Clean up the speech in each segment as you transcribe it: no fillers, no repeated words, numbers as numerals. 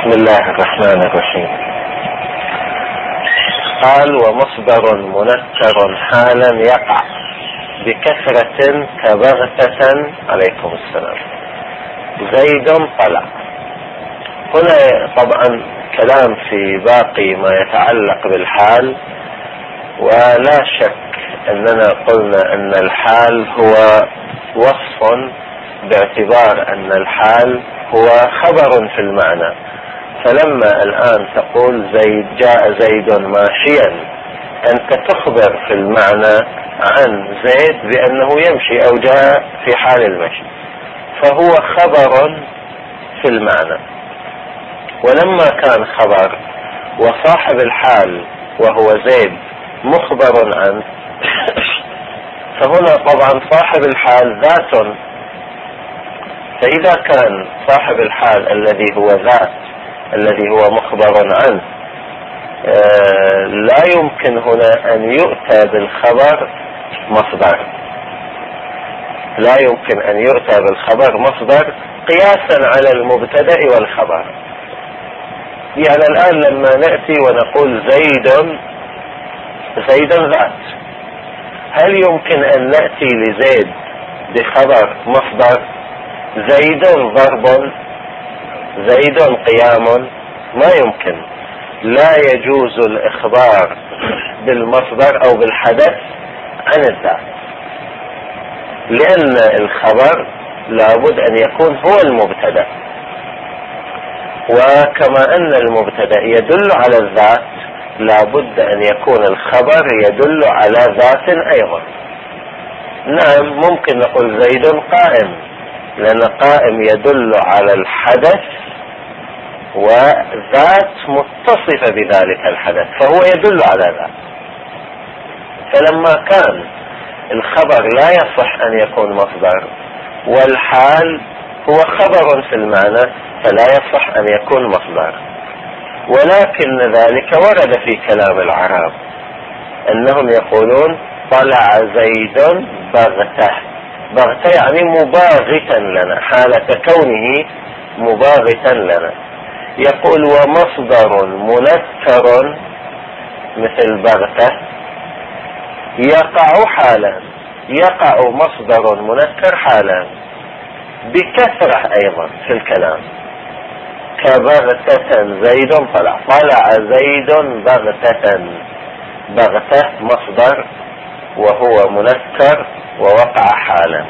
بسم الله الرحمن الرحيم. قال: ومصدر منكر حالا يقع بكثرة كبغتة. عليكم السلام. زيد طلع. هنا طبعا كلام في باقي ما يتعلق بالحال، ولا شك أننا قلنا أن الحال هو وصف، باعتبار أن الحال هو خبر في المعنى. فلما الآن تقول جاء زيد ماشيا، أنت تخبر في المعنى عن زيد بأنه يمشي أو جاء في حال المشي، فهو خبر في المعنى. ولما كان خبر وصاحب الحال وهو زيد مخبر عنه، فهنا طبعا صاحب الحال ذات. فإذا كان صاحب الحال الذي هو ذات الذي هو مخبر عنه، لا يمكن هنا أن يؤتى بالخبر مصدر، لا يمكن أن يؤتى بالخبر مصدر قياسا على المبتدأ والخبر. يعني الآن لما نأتي ونقول زيد ذات، هل يمكن أن نأتي لزيد بخبر مصدر؟ زيد ضرب، زيد قيام، ما يمكن. لا يجوز الإخبار بالمصدر أو بالحدث عن الذات، لأن الخبر لابد أن يكون هو المبتدأ، وكما أن المبتدأ يدل على الذات لابد أن يكون الخبر يدل على ذات أيضا. نعم، ممكن نقول زيد قائم، لأن قائم يدل على الحدث وذات متصفة بذلك الحدث، فهو يدل على ذات. فلما كان الخبر لا يصح أن يكون مصدر، والحال هو خبر في المعنى، فلا يصح أن يكون مصدر. ولكن ذلك ورد في كلام العرب أنهم يقولون: طلع زيد بغتة. بغتة يعني مباغتا لنا، حالة كونه مباغتا لنا. يقول: ومصدر منكر مثل بغتة يقع حالا، يقع مصدر منكر حالا بكثرة أيضا في الكلام، كبغتة زيد طلع. طلع زيد بغتة، بغتة مصدر وهو منكر ووقع حالا.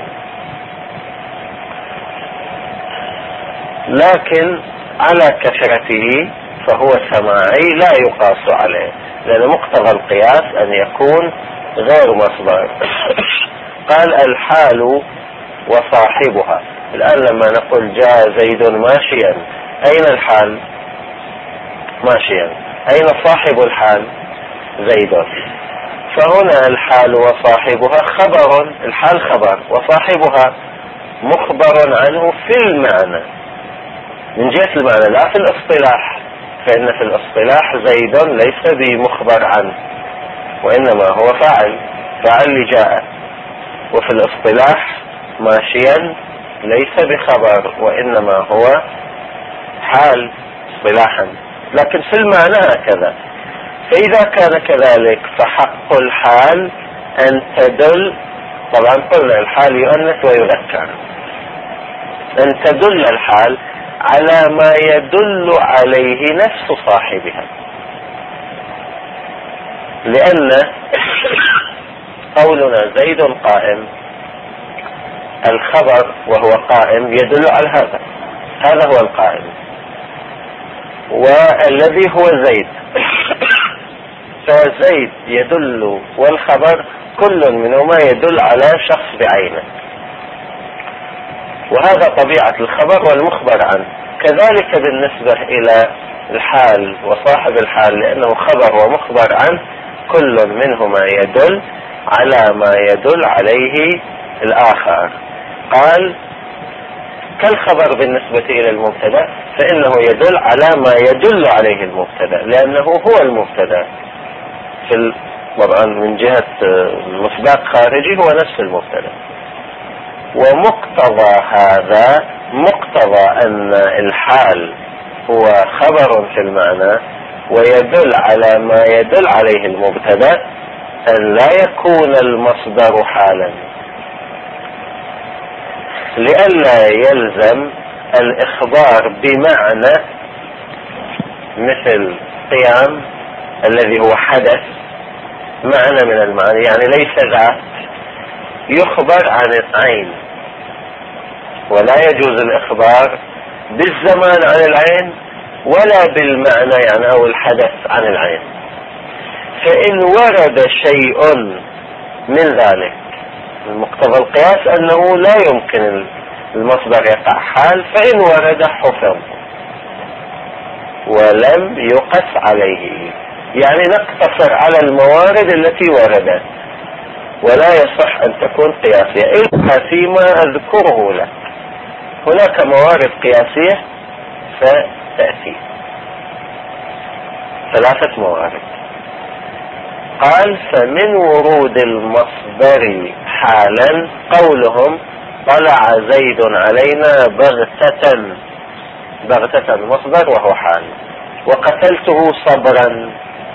لكن على كثرته فهو سماعي لا يقاس عليه، لأن مقتضى القياس أن يكون غير مصدر. قال: الحال وصاحبها. الآن لما نقول جاء زيد ماشيا، أين الحال؟ ماشيا. أين صاحب الحال؟ زيد. فهنا الحال وصاحبها خبر، الحال خبر وصاحبها مخبر عنه في المعنى من جهة المعنى، لا في الاصطلاح، فإن في الاصطلاح زيد ليس بمخبر عنه، وإنما هو فاعل لجاء. وفي الاصطلاح ماشيا ليس بخبر، وإنما هو حال اصطلاحا، لكن في المعنى هكذا. فإذا كان كذلك فحق الحال أن تدل، طبعا قلنا الحال يؤنث ويذكر، أن تدل الحال على ما يدل عليه نفس صاحبها، لأن قولنا زيد قائم، الخبر وهو قائم يدل على هذا هو القائم، والذي هو زيد. فزيد يدل، والخبر كل منهما يدل على شخص بعينه، وهذا طبيعة الخبر والمخبر عنه. كذلك بالنسبة إلى الحال وصاحب الحال، لأنه خبر ومخبر عنه، كل منهما يدل على ما يدل عليه الآخر. قال: كالخبر بالنسبة إلى المبتدأ، فإنه يدل على ما يدل عليه المبتدأ، لأنه هو المبتدأ. طبعا من جهة مصداق خارجي هو نفس المبتدأ. ومقتضى هذا، مقتضى أن الحال هو خبر في المعنى ويدل على ما يدل عليه المبتدأ، أن لا يكون المصدر حالا، لئلا يلزم الإخبار بمعنى مثل قيام الذي هو حدث، معنى من المعاني يعني ليس ذات، يخبر عن العين، ولا يجوز الإخبار بالزمان عن العين ولا بالمعنى يعني أو الحدث عن العين. فإن ورد شيء من ذلك، المقتضى القياس أنه لا يمكن المصدر يقع حال، فإن ورد حفظ ولم يقس عليه، يعني نقتصر على الموارد التي وردت ولا يصح أن تكون قياسية إلا فيما أذكره لك. هناك موارد قياسية فتأتي 3 موارد. قال فمن ورود المصدر حالا قولهم طلع زيد علينا بغتة، بغتة مصدر وهو حال، وقتلته صبرا،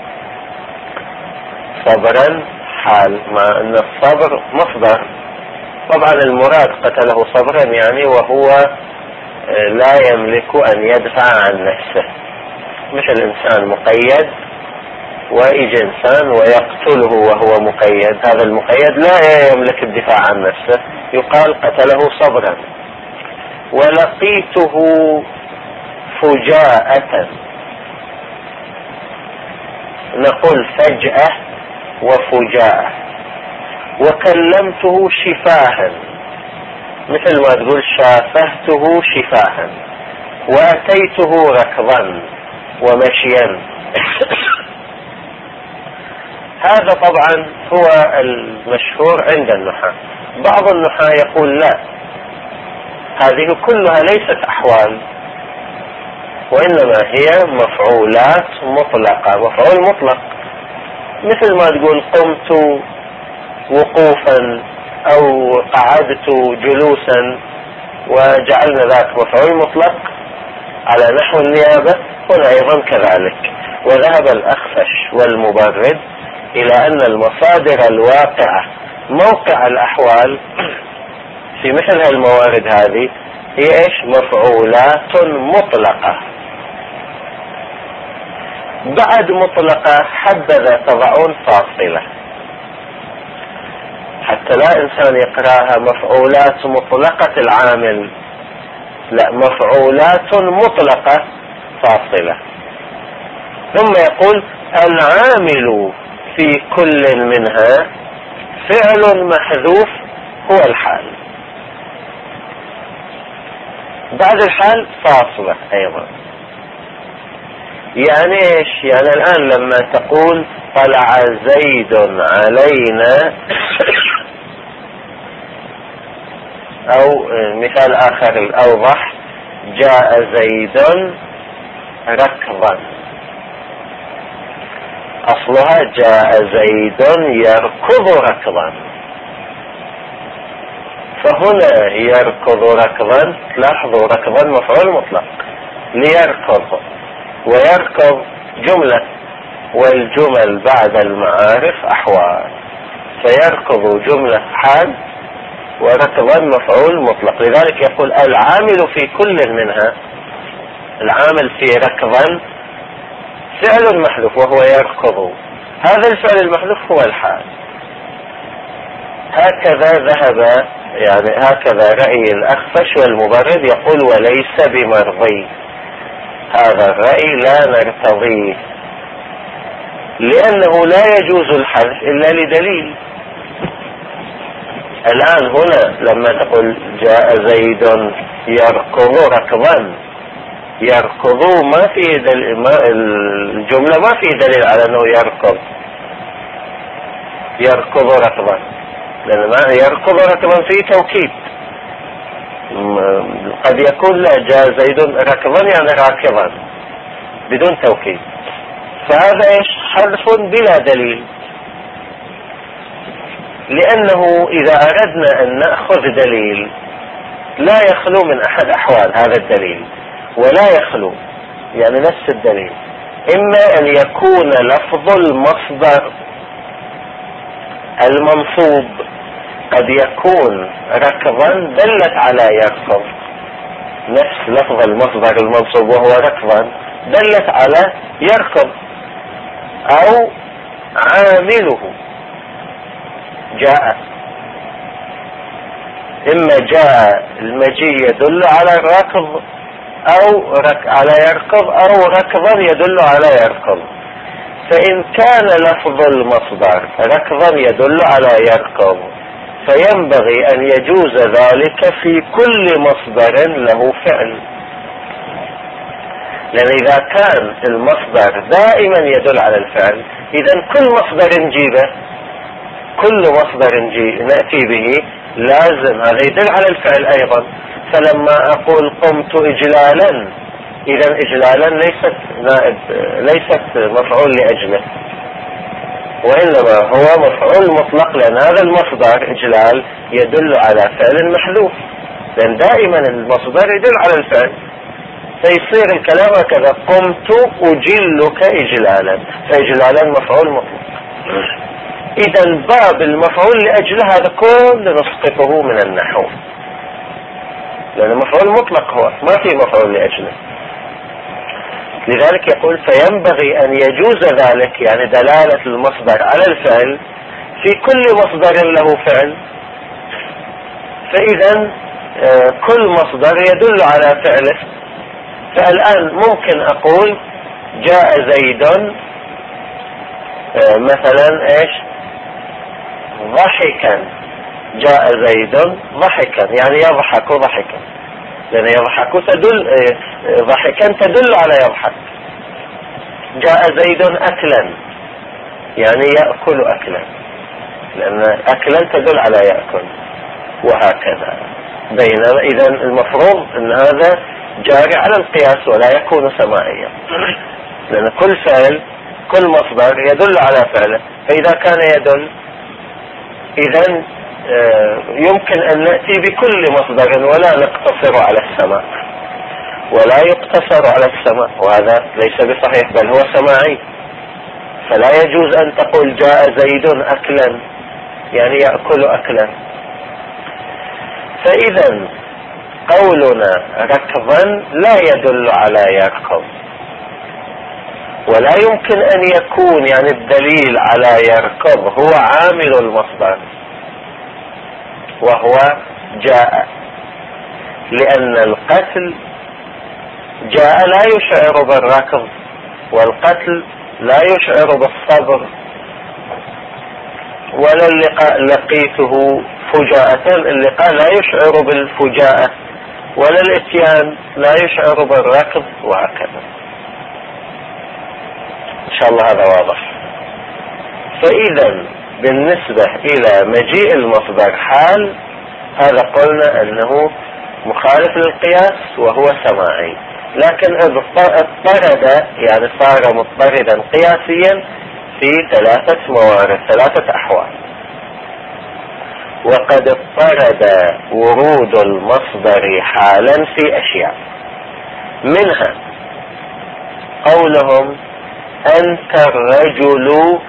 صبرا حال، مع ان الصبر مصدر. طبعا المراد قتله صبرا يعني وهو لا يملك ان يدفع عن نفسه، مش الانسان مقيد ويجي انسان ويقتله وهو مقيد، هذا المقيد لا يملك الدفاع عن نفسه، يقال قتله صبرا. ولقيته فجاءة، نقول فجأة وفجاءة. وكلمته شفاها، مثل ما تقول شافهته شفاها. وأتيته ركضا ومشيا. هذا طبعا هو المشهور عند النحاة. بعض النحاة يقول لا، هذه كلها ليست أحوال، وإنما هي مفعولات مطلقة، مفعول مطلق، مثل ما تقول قمت وقوفا أو قعدت جلوسا، وجعلنا ذاك مفعول مطلق على نحو النيابة. هنا أيضا كذلك. وذهب الأخفش والمبرد إلى أن المصادر الواقعة موقع الأحوال في مثل هالموارد هذه هي إيش؟ مفعولات مطلقة. بعد مطلقة حبذا تضعون فاصلة حتى لا إنسان يقراها مفعولات مطلقة العامل، لا، مفعولات مطلقة فاصلة. ثم يقول العامل في كل منها فعل محذوف هو الحال. بعد الحال فاصلة أيضا. يعني إيش؟ يعني الآن لما تقول طلع زيد علينا، أو مثال آخر الأوضح جاء زيد ركضا، أصلها جاء زيد يركض ركضا. فهنا يركض ركضا، لاحظوا ركضا مفعول مطلق، ليركض، ويركض جملة، والجمل بعد المعارف أحوال، فيركض جملة حال وركضا مفعول مطلق. لذلك يقول العامل في كل منها، العامل في ركضا فعل محذوف وهو يركض، هذا الفعل المحذوف هو الحال. هكذا ذهب، يعني هكذا رأي الأخفش والمبرد، يقول وليس بمرضي، هذا الرأي لا نرتضيه، لأنه لا يجوز الحذف إلا لدليل. الآن هنا لما تقول جاء زيد يركض ركضا، يركض ما في الجملة ما في دليل على أنه يركض، يركض ركضا، لأن ما يركض ركضا فيه توكيد. قد يكون لا، جاء زيد ركضا يعني راكضا بدون توكيد، فهذا إيش؟ حذف بلا دليل. لأنه إذا أردنا أن نأخذ دليل لا يخلو من أحد أحوال هذا الدليل، ولا يخلو يعني نفس الدليل. إما أن يكون لفظ المصدر المنصوب قد يكون ركضا دلت على يركض، نفس لفظ المصدر المنصوب وهو ركضا دلت على يركض، أو عامله جاء، إما جاء المجيء يدل على الركض أو على يركض، أو ركضا يدل على يركض. فإن كان لفظ المصدر ركضا يدل على يركض فينبغي أن يجوز ذلك في كل مصدر له فعل، لأن إذا كان المصدر دائما يدل على الفعل إذن كل مصدر نجيبه، كل مصدر نأتي به لازم هذا يدل على الفعل أيضا. فلما أقول قمت إجلالا، إذن إجلالا ليست مفعول لأجله، وإنما هو مفعول مطلق، لأن هذا المصدر إجلال يدل على فعل محذوف، لأن دائما المصدر يدل على الفعل، فيصير الكلام هكذا: قمت أجلك إجلالا، فإجلالا مفعول مطلق. إذا باب المفعول لأجله هذا كله نسقطه من النحو، لأن المفعول مطلق هو ما في مفعول لأجله. لذلك يقول فينبغي أن يجوز ذلك، يعني دلالة المصدر على الفعل في كل مصدر له فعل. فإذا كل مصدر يدل على فعله. فالآن ممكن أقول جاء زيد مثلا ايش ضحكا، جاء زيد ضحكا يعني يضحك ضحكا، لأن يضحك تدل ضحكا تدل على يضحك. جاء زيد أكلا يعني يأكل أكلا، لأن أكلا تدل على يأكل، وهكذا. بينما إذن المفروض أن هذا جاري على القياس ولا يكون سماعيا، لأن كل فعل كل مصدر يدل على فعله، فإذا كان يدل إذن يمكن أن نأتي بكل مصدر ولا نقتصر على السماع، ولا يقتصر على السماع، وهذا ليس بصحيح بل هو سماعي. فلا يجوز أن تقول جاء زيد أكلا يعني يأكل أكلا. فإذا قولنا ركضا لا يدل على يركض، ولا يمكن أن يكون يعني الدليل على يركض هو عامل المصدر وهو جاء، لأن القتل جاء لا يشعر بالركض، والقتل لا يشعر بالصبر، ولا اللقاء لقيته فجاءة، اللقاء لا يشعر بالفجاءة، ولا الاتيان لا يشعر بالركض، وهكذا. إن شاء الله هذا واضح. فإذا بالنسبة إلى مجيء المصدر حال، هذا قلنا أنه مخالف للقياس وهو سماعي، لكن اضطرد يعني صار مضطردا قياسيا في 3 موارد 3 أحوال. وقد اضطرد ورود المصدر حالا في أشياء، منها قولهم أنت الرجل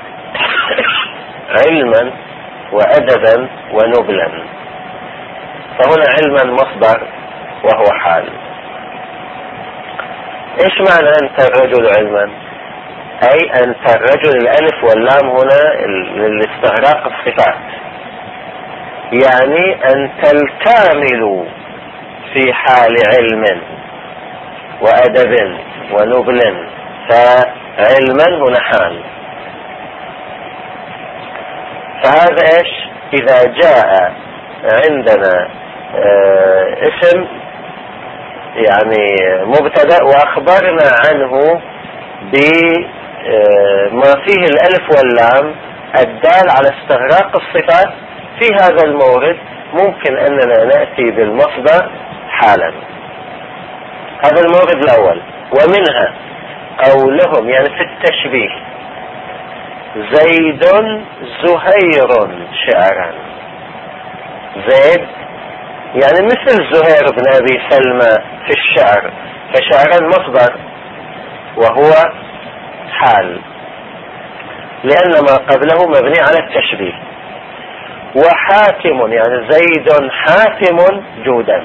علما وأدبا ونبلا، فهنا علما مصدر وهو حال. ايش معنى أنت الرجل علما؟ أي أنت الرجل، الألف واللام هنا للاستغراق الصفات، يعني أنت الكامل في حال علم وأدب ونبل، فعلما هنا حال. فهذا ايش؟ إذا جاء عندنا اسم يعني مبتدأ وأخبرنا عنه بما فيه الألف واللام الدال على استغراق الصفات، في هذا المورد ممكن أننا نأتي بالمصدر حالا. هذا المورد الأول. ومنها قولهم يعني في التشبيه زيد زهير شعرا، زيد يعني مثل زهير بن أبي سلمى في الشعر، فشعرا مصدر وهو حال، لأن ما قبله مبني على التشبيه. وحاتم يعني زيد حاتم جودا.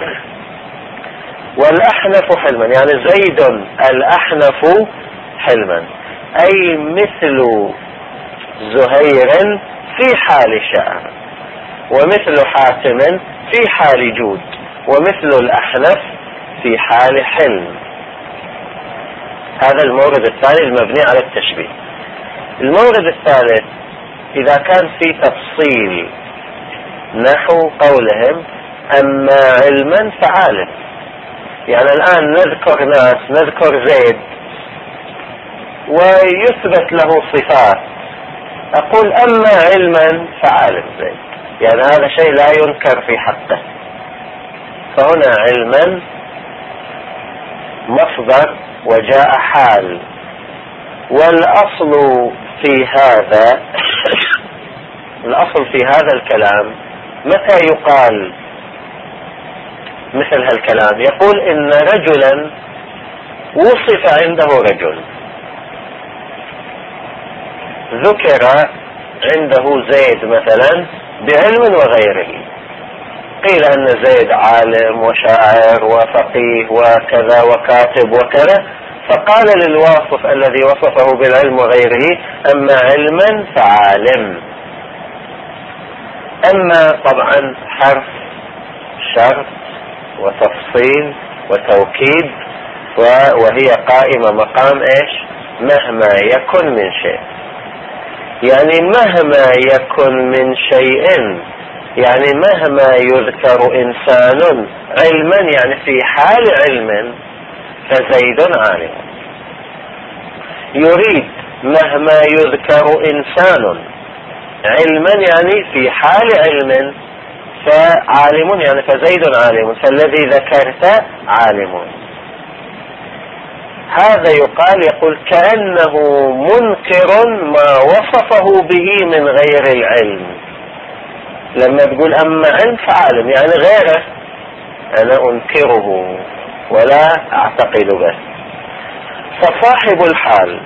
والأحنف حلما يعني زيد الأحنف حلما، أي مثل زهير في حال شعر، ومثل حاتم في حال جود، ومثل الأحنف في حال حلم. هذا المورد الثاني المبني على التشبيه. المورد الثالث إذا كان في تفصيل، نحو قولهم أما علما فعالم. يعني الآن نذكر ناس، نذكر زيد ويثبت له صفات، أقول أما علما فعالم زيد، يعني هذا شيء لا ينكر في حقه. فهنا علما مصدر وجاء حال. والأصل في هذا الأصل في هذا الكلام متى يقال مثل هالكلام؟ يقول إن رجلا وصف عنده رجل، ذكر عنده زيد مثلا بعلم وغيره، قيل أن زيد عالم وشاعر وفقيه وكذا وكاتب وكذا، فقال للواصف الذي وصفه بالعلم وغيره أما علما فعالم. أما طبعا حرف شرط وتفصيل وتوكيد، وهي قائمة مقام ايش؟ مهما يكن من شيء. يعني مهما يكن من شيء، يعني مهما يذكر إنسان علما، يعني في حال علم فزيد عالم. يريد مهما يذكر إنسان علما يعني في حال علم فعالم، يعني فزيد عالم، فالذي ذكرت عالم. هذا يقول كأنه منكر ما وصفه به من غير العلم. لما تقول أما علم فعالم يعني غيره أنا أنكره ولا أعتقد به. فصاحب الحال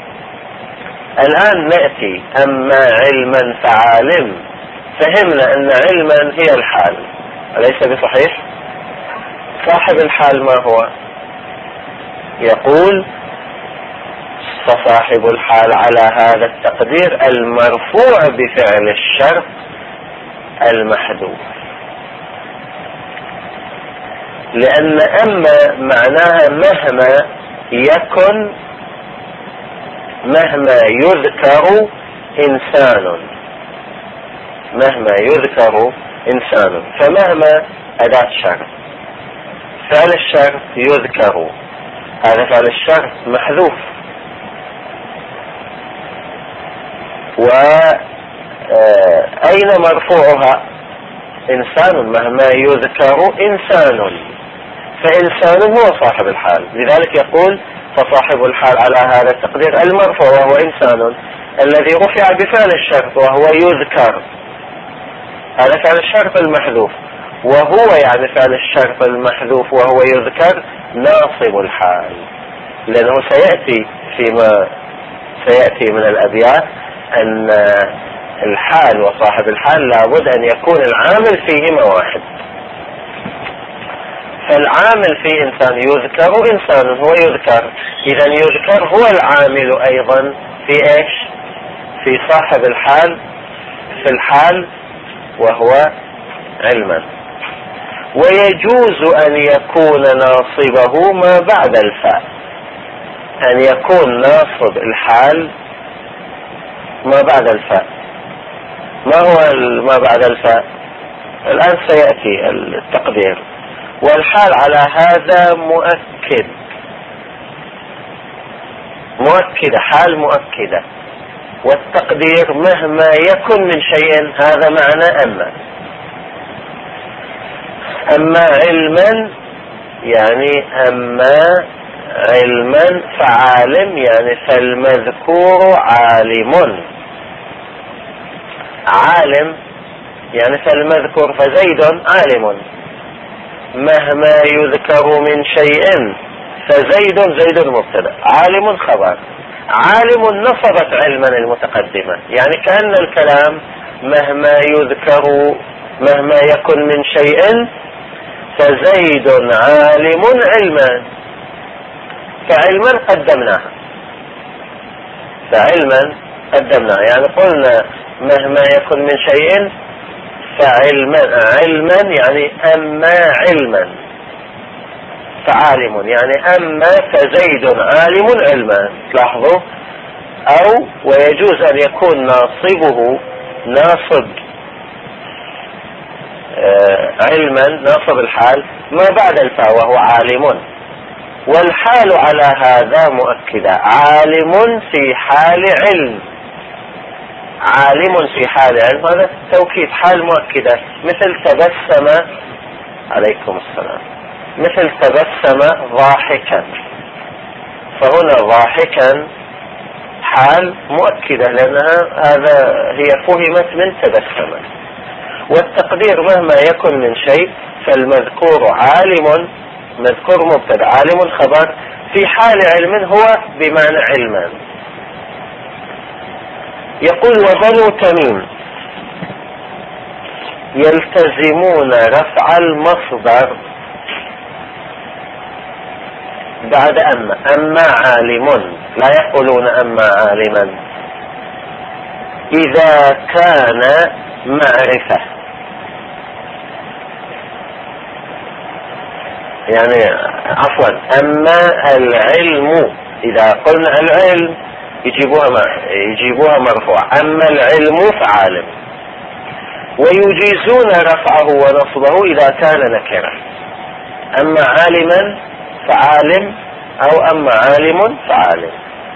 الآن نأتي أما علما فعالم، فهمنا أن علما هي الحال، أليس بصحيح؟ صاحب الحال ما هو؟ يقول فصاحب الحال على هذا التقدير المرفوع بفعل الشرط المحذوف، لأن أما معناها مهما يكن، مهما يذكر إنسان، مهما يذكر إنسان، فمهما أداة شرط، فعل الشرط يذكر، هذا فعل الشرط محذوف. وأين مرفوعها؟ إنسان، مهما يذكر إنسان، فإنسان هو صاحب الحال. لذلك يقول فصاحب الحال على هذا التقدير المرفوع وهو إنسان الذي رفع بفعل الشرط وهو يذكر، هذا فعل الشرط المحذوف، وهو يعني فعل الشرط المحذوف وهو يذكر ناصب الحال، لأنه سيأتي فيما سيأتي من الأبيات أن الحال وصاحب الحال لابد أن يكون العامل فيهما واحد. فالعامل في إنسان يذكر، إنسان هو يذكر، إذا يذكر هو العامل أيضا في إيش؟ في صاحب الحال، في الحال وهو علما. ويجوز أن يكون ناصبه ما بعد الفاء، أن يكون ناصب الحال ما بعد الفاء. ما هو ما بعد الفاء؟ الآن سيأتي التقدير. والحال على هذا مؤكد، مؤكدة، حال مؤكدة. والتقدير مهما يكن من شيء، هذا معنى أما علما، يعني أما علما فعالم، يعني فالمذكور عالم، عالم يعني فالمذكور فزيد عالم. مهما يذكر من شيء زيد مبتدأ، عالم خبر. عالم نصبت علما المتقدمة، يعني كأن الكلام مهما يذكر مهما يكن من شيء فزيد عالم علما، فعلما قدمناها، يعني قلنا مهما يكن من شيء علما يعني أما علما، فعالم يعني أما فزيد عالم علما. لاحظوا، أو ويجوز أن يكون ناصبه ناصب علما، ناصب الحال ما بعد الفاء وهو عالم، والحال على هذا مؤكدة، عالم في حال علم، عالم في حال علم، هذا توكيد حال مؤكدة، مثل تبسم، عليكم السلام، مثل تبسم ضاحكا، فهنا ضاحكا حال مؤكدة لأنها هي فهمت من تبسم. والتقدير مهما يكن من شيء فالمذكور عالم، مذكور مبتدأ، عالم خبر، في حال علم هو بمعنى علما. يقول وبنو تميم يلتزمون رفع المصدر بعد أما عالم، لا يقولون أما عالما، إذا كان معرفة، يعني عفوا أما العلم، إذا قلنا العلم يجيبوها مرفوع، أما العلم فعالم، ويجيزون رفعه ونصبه إذا كان نكرة، أما عالما فعالم أو أما عالم فعالم.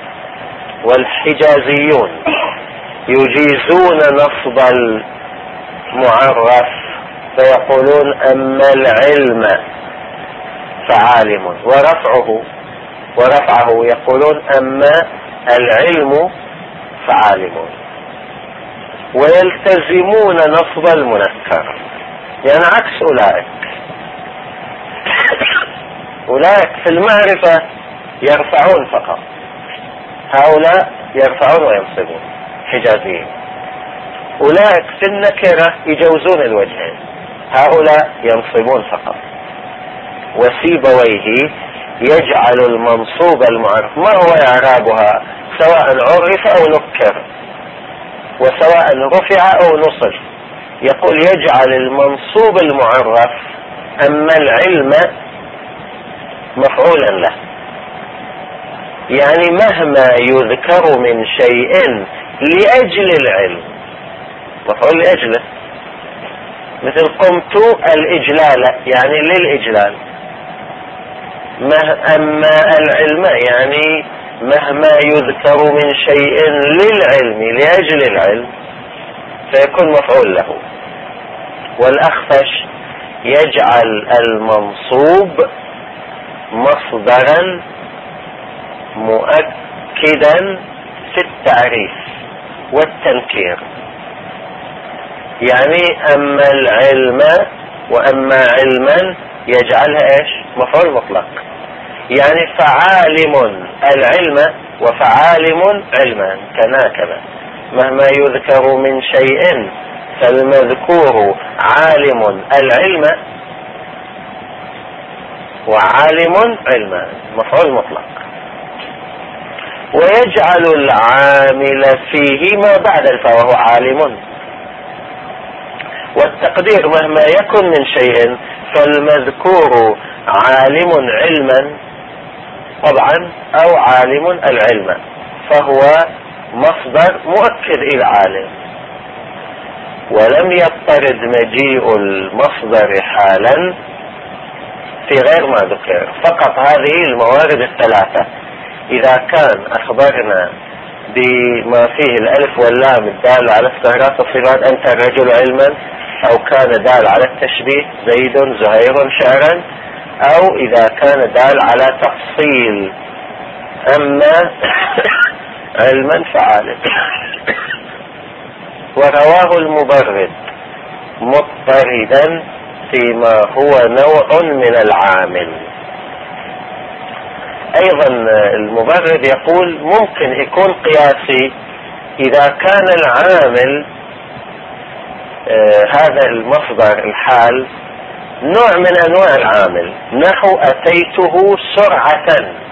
والحجازيون يجيزون نصب المعرف فيقولون أما العلم فعالم، ورفعه يقولون أما العلم فعالم. ويلتزمون نصب المنكر، يعني عكس أولئك في المعرفة يرفعون فقط، هؤلاء يرفعون وينصبون، حجازيين. أولئك في النكرة يجوزون الوجهين، هؤلاء ينصبون فقط. وسيبويه يجعل المنصوب المعرف، ما هو إعرابها سواء عرف أو نكر وسواء رفع أو نصب، يقول يجعل المنصوب المعرف أما العلم مفعولا له، يعني مهما يذكر من شيء لأجل العلم مفعول لأجله، مثل قمت الإجلال يعني للإجلال. أما العلم يعني مهما يذكر من شيء للعلم لأجل العلم فيكون مفعول له. والأخفش يجعل المنصوب مصدرا مؤكدا في التعريف والتنكير، يعني أما العلم وأما علما يجعلها إيش؟ مفعول مطلق، يعني فعالم العلم وفعالم علما، كذا مهما يذكر من شيء فالمذكور عالم العلم وعالم علما، مفعول مطلق. ويجعل العامل فيه ما بعد الفاء وهو عالم، والتقدير مهما يكن من شيء فالمذكور عالم علما طبعا أو عالم العلم، فهو مصدر مؤكد إلى عالم. ولم يضطرد مجيء المصدر حالا في غير ما ذكر، فقط هذه الموارد الثلاثة، إذا كان أخبرنا بما فيه الألف واللام الدال على استغراق الصفات أنت الرجل علما، أو كان دال على التشبيه زيد زهير شعرا، أو إذا كان دال على تفصيل أما علما فعالا. ورواه المبرد مضطردا فيما هو نوع من العامل. ايضا المبرد يقول ممكن يكون قياسي اذا كان العامل هذا المصدر الحال نوع من انواع العامل، نحو اتيته سرعة.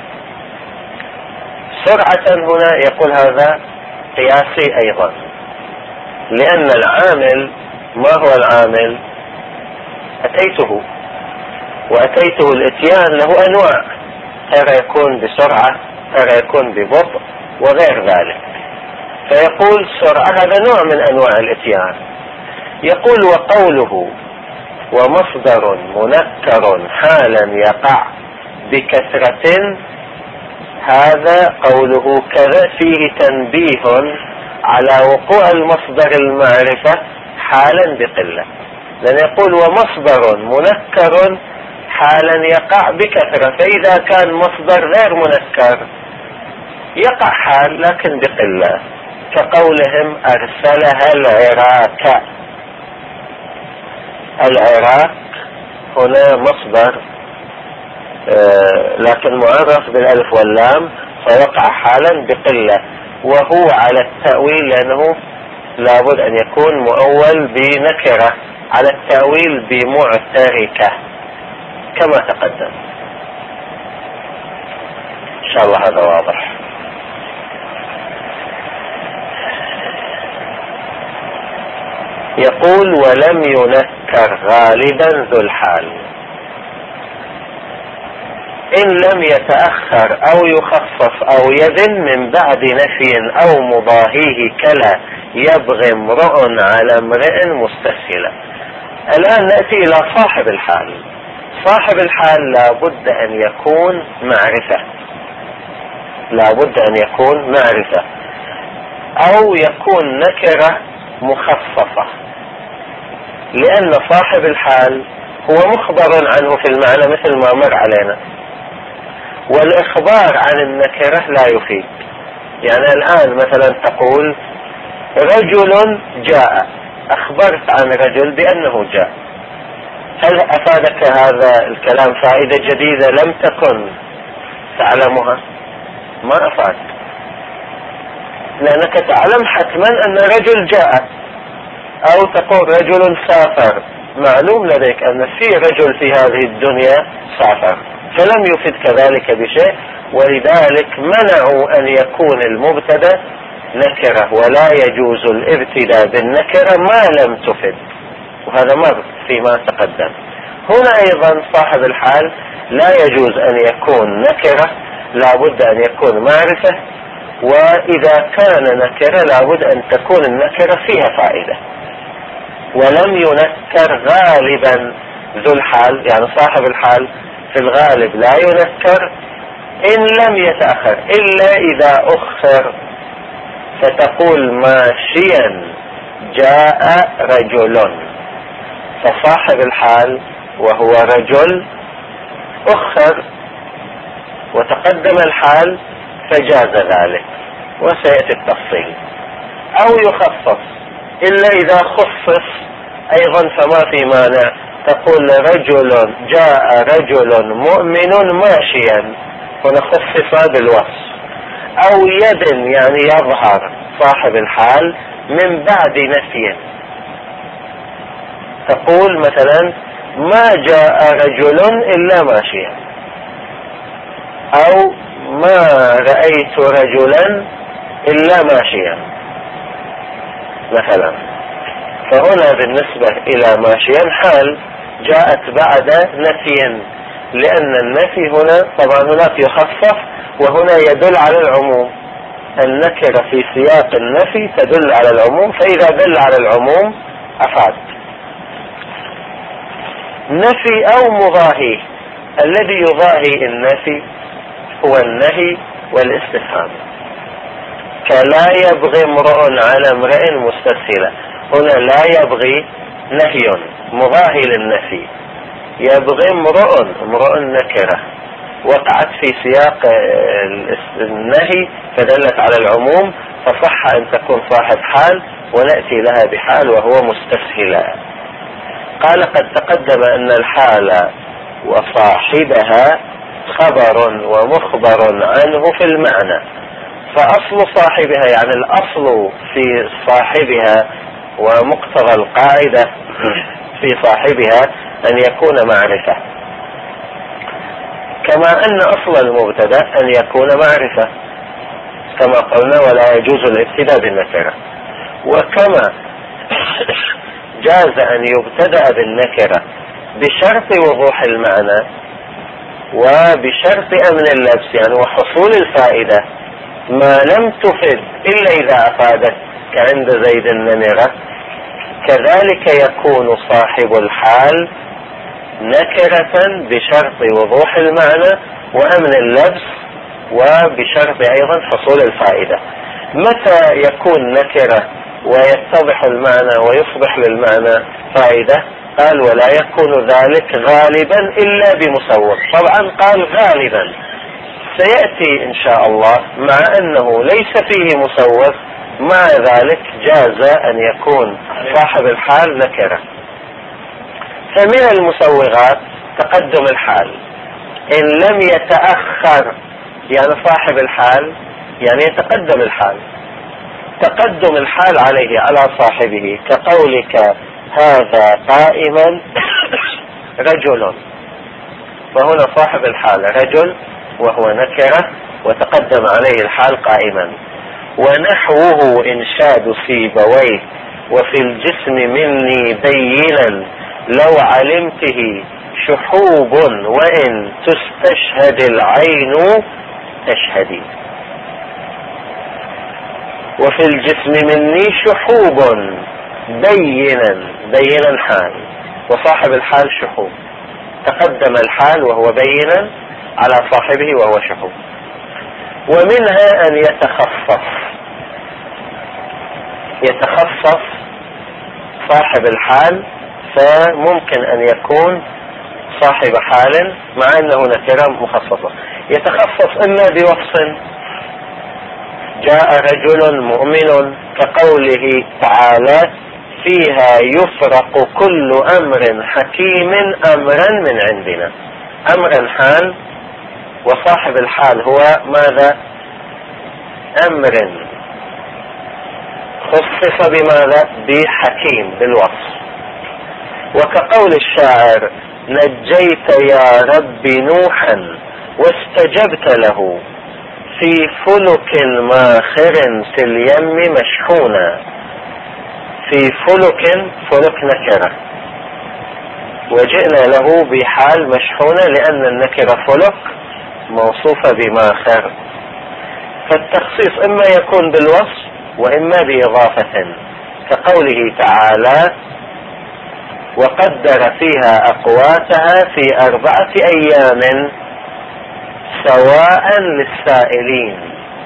سرعة هنا يقول هذا قياسي ايضا، لان العامل ما هو العامل؟ اتيته، واتيته الاتيان له انواع، ترى يكون بسرعة، ترى يكون ببطء وغير ذلك. فيقول سرعة هذا نوع من انواع الاتيان. يقول وقوله ومصدر منكر حالا يقع بكثرة، هذا قوله كذا فيه تنبيه على وقوع المصدر المعرفة حالا بقلة، لأن يقول ومصدر منكر حالا يقع بكثرة، فإذا كان مصدر غير منكر يقع حال لكن بقلة، كقولهم أرسلها العراك. العراك هنا مصدر لكن معرف بالالف واللام، فوقع حالا بقلة، وهو على التأويل لأنه لابد أن يكون مؤول بنكرة، على التأويل بمعتركة كما تقدم. إن شاء الله هذا واضح. يقول ولم ينكر غالبا ذو الحال إن لم يتأخر أو يخفف أو يدن من بعد نفي أو مضاهيه كلا يبغي امرؤ على امرئ مستسهلا. الآن نأتي إلى صاحب الحال. صاحب الحال لابد أن يكون معرفة، لابد أن يكون معرفة أو يكون نكرة مخففة، لأن صاحب الحال هو مخبر عنه في المعنى مثل ما مر علينا، والإخبار عن النكرة لا يفيد. يعني الآن مثلا تقول رجل جاء، أخبرت عن رجل بأنه جاء، هل أفادك هذا الكلام فائدة جديدة لم تكن تعلمها؟ ما أفاد، لأنك تعلم حتما أن رجل جاء، أو تقول رجل سافر، معلوم لديك أن في رجل في هذه الدنيا سافر، فلم يفد كذلك بشيء. ولذلك منعوا أن يكون المبتدا نكرة، ولا يجوز الابتداء بالنكرة ما لم تفد، وهذا مر فيما تقدم. هنا أيضا صاحب الحال لا يجوز أن يكون نكرة، لابد أن يكون معرفة، وإذا كان نكرة لابد أن تكون النكرة فيها فائدة. ولم ينكر غالبا ذو الحال، يعني صاحب الحال في الغالب لا ينكر إن لم يتأخر، إلا إذا أخر، فتقول ماشيا جاء رجل، فصاحب الحال وهو رجل أخر وتقدم الحال فجاز ذلك، وسيأتي التفصيل. أو يخفف، إلا إذا خفف أيضا فما في مانع، تقول رجل جاء رجل مؤمن ماشيا، هنا خفف بالوصف. أو يد يعني يظهر صاحب الحال من بعد نفي، تقول مثلا ما جاء رجل إلا ماشيا، أو ما رأيت رجلا إلا ماشيا مثلا. فهنا بالنسبة إلى ماشيا حال جاءت بعد نفي، لأن النفي هنا طبعا هناك يخفف وهنا يدل على العموم. النكرة في سياق النفي تدل على العموم، فإذا دل على العموم أفاد. نفي أو مضاهي، الذي يضاهي النفي هو النهي والاستفهام، كلا يبغي امرؤ على امرئ مستسهلا. هنا لا يبغي نهي مضاهي للنفي، يبغي امرؤ نكرة وقعت في سياق النهي فدلت على العموم، فصح أن تكون صاحب حال، ونأتي لها بحال وهو مستسهلا. قال قد تقدم أن الحال وصاحبها خبر ومخبر عنه في المعنى، فأصل صاحبها يعني الأصل في صاحبها ومقتضى القاعدة في صاحبها أن يكون معرفة، كما أن أصل المبتدأ أن يكون معرفة كما قلنا، ولا يجوز الابتداء بالنكرة. وكما جاز أن يبتدأ بالنكرة بشرط وضوح المعنى وبشرط أمن اللبس يعني وحصول الفائدة ما لم تفد إلا إذا أفادت كعند زيد النمرة، كذلك يكون صاحب الحال نكرة بشرط وضوح المعنى وأمن اللبس وبشرط أيضا حصول الفائدة. متى يكون نكرة ويتضح المعنى ويصبح للمعنى فائدة؟ قال ولا يكون ذلك غالبا إلا بمسوغ. طبعا قال غالبا، سيأتي إن شاء الله مع أنه ليس فيه مسوغ، مع ذلك جاز أن يكون صاحب الحال نكرة. فمن المسوغات تقدم الحال إن لم يتأخر، يعني صاحب الحال يعني يتقدم الحال، تقدم الحال عليه على صاحبه، كقولك هذا قائما رجل، فهنا صاحب الحال رجل وهو نكرة وتقدم عليه الحال قائما. ونحوه إنشاد سيبويه وفي الجسم مني بينا لو علمته شحوب وإن تستشهد العين تشهدي. وفي الجسم مني شحوب بينا حال، وصاحب الحال شحوب، تقدم الحال وهو بينا على صاحبه وهو شحوب. ومنها أن يتخصص صاحب الحال، فممكن أن يكون صاحب حال مع أنه نكرة مخصصة. يتخصص إما بوصف، جاء رجل مؤمن كقوله تعالى فيها يفرق كل أمر حكيم أمرا من عندنا. أمرا حال، وصاحب الحال هو ماذا؟ أمر خصص بماذا؟ بحكيم، بالوصف. وكقول الشاعر نجيت يا رب نوحا واستجبت له في فلك ماخر في اليم مشحونا. في فلك نكرة، وجئنا له بحال مشحونة لأن النكرة فلك موصوفة بماخر. فالتخصيص إما يكون بالوصف وإما بإضافة، كقوله تعالى وقدر فيها أقواتها في 4 أيام سواء للسائلين.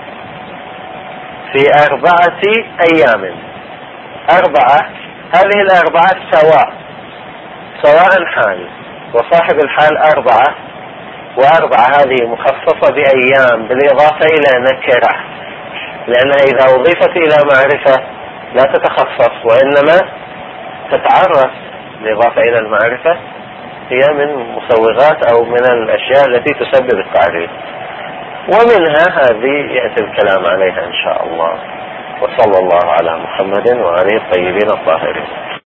في 4 أيام، 4، هذه 4 سواء حال، وصاحب الحال 4، و4 هذه مخصصة بأيام بالإضافة إلى نكرة، لأنها إذا أضيفت إلى معرفة لا تتخصص وإنما تتعرف. بالإضافة إلى المعرفة هي من مسوغات أو من الأشياء التي تسبب التعريف، ومنها هذه يأتي الكلام عليها إن شاء الله. وصلى الله على محمد وآله الطيبين الطاهرين.